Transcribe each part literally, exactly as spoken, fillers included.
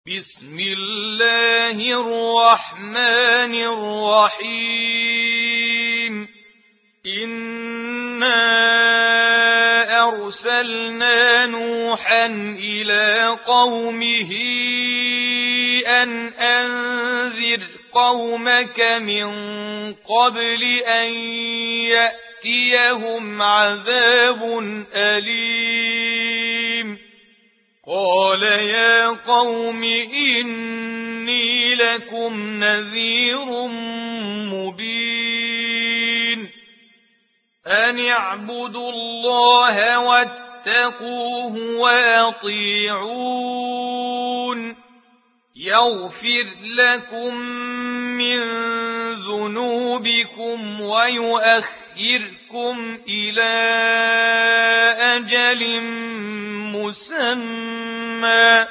بسم الله الرحمن الرحيم إنا أرسلنا نوحا إلى قومه أن أنذر قومك من قبل أن يأتيهم عذاب أليم قال يا قوم إني لكم نذير مبين أن اعبدوا الله واتقوه وأطيعون يغفر لكم من ذنوبكم ويؤخركم إلى أجل مسمى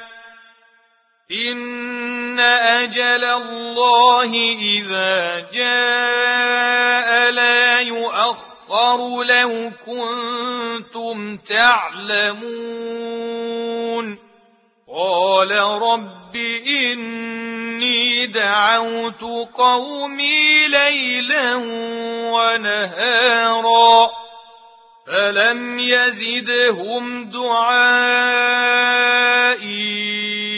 إن أجل الله إذا جاء لا يؤخر لو كنتم تعلمون قال رب إني دعوت قومي ليلا ونهارا فلم يزدهم دعائي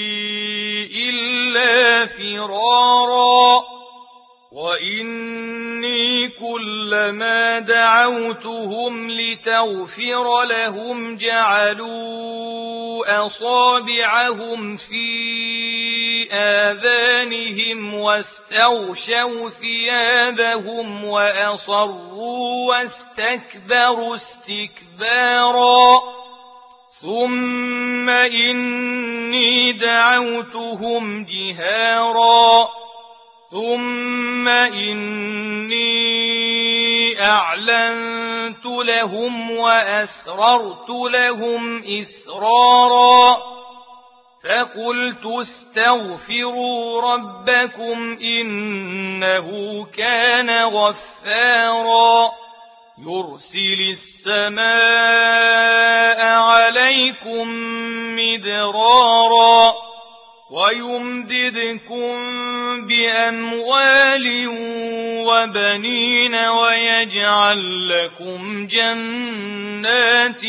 إلا فرارا وإني كلما دعوتهم لتغفر لهم جعلوا أصابعهم في آذانهم واستغشوا ثيابهم وأصروا واستكبروا استكبارا ثم إني دعوتهم جهارا ثم إني أعلنت لهم وأسررت لهم إسرارا فقلت استغفروا ربكم إنه كان غفارا يرسل السماء عليكم مدرارا ويمددكم بأموال وبنين ويجعل لكم جنات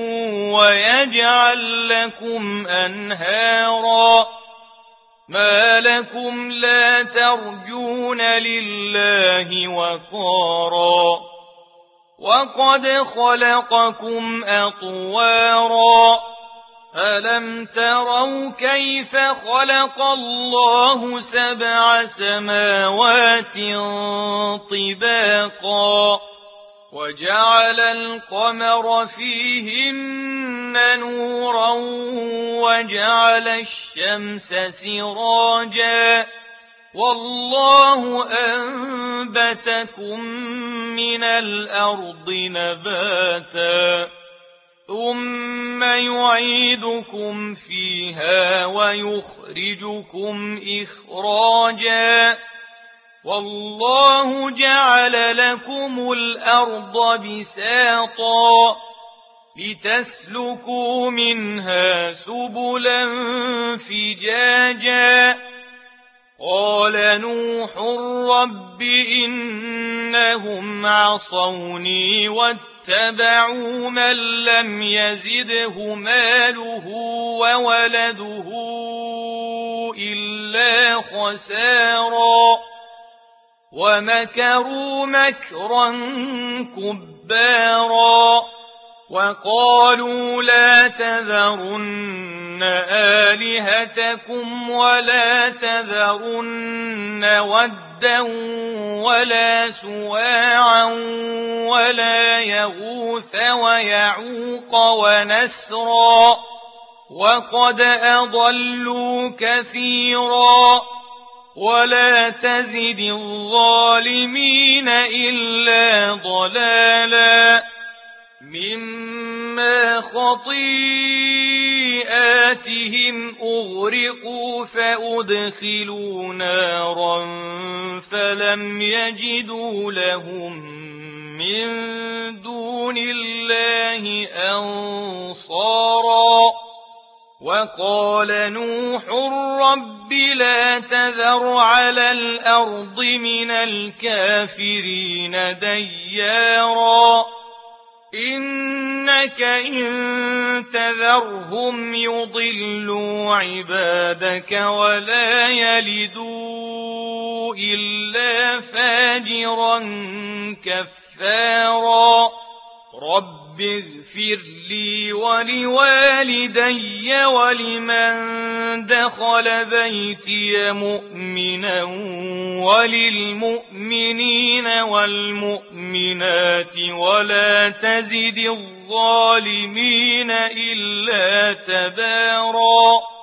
ويجعل لكم أنهارا ما لكم لا ترجون لله وقارا وقد خلقكم أطوارا ألم تروا كيف خلق الله سبع سماوات طباقا وجعل القمر فيهن نورا وجعل الشمس سراجا والله أنبتكم من الأرض نباتا ثم يعيدكم فيها ويخرجكم إخراجا والله جعل لكم الأرض بساطا لتسلكوا منها سبلا فجاجا قال نوح رب إنهم عصوني واتبعوا من لم يزده ماله وولده إلا خسارا ومكروا مكرا كبارا وقالوا لا تذرن آلهتكم ولا تذرن ودا ولا سواعا ولا يغوث ويعوق ونسرا وقد أضلوا كثيرا ولا تزد الظالمين إلا ضلالا مما خطيئاتهم أغرقوا فأدخلوا نارا فلم يجدوا لهم من دون الله أنصارا وقال نوح رب لا تذر على الأرض من الكافرين ديارا إنك إن تذرهم يضلوا عبادك ولا يلدوا إلا فاجرا كفارا رب اغفر لي ولوالدي ولمن دخل بيتي مؤمنا وللمؤمنين والمؤمنات ولا تزد الظالمين إلا تباراً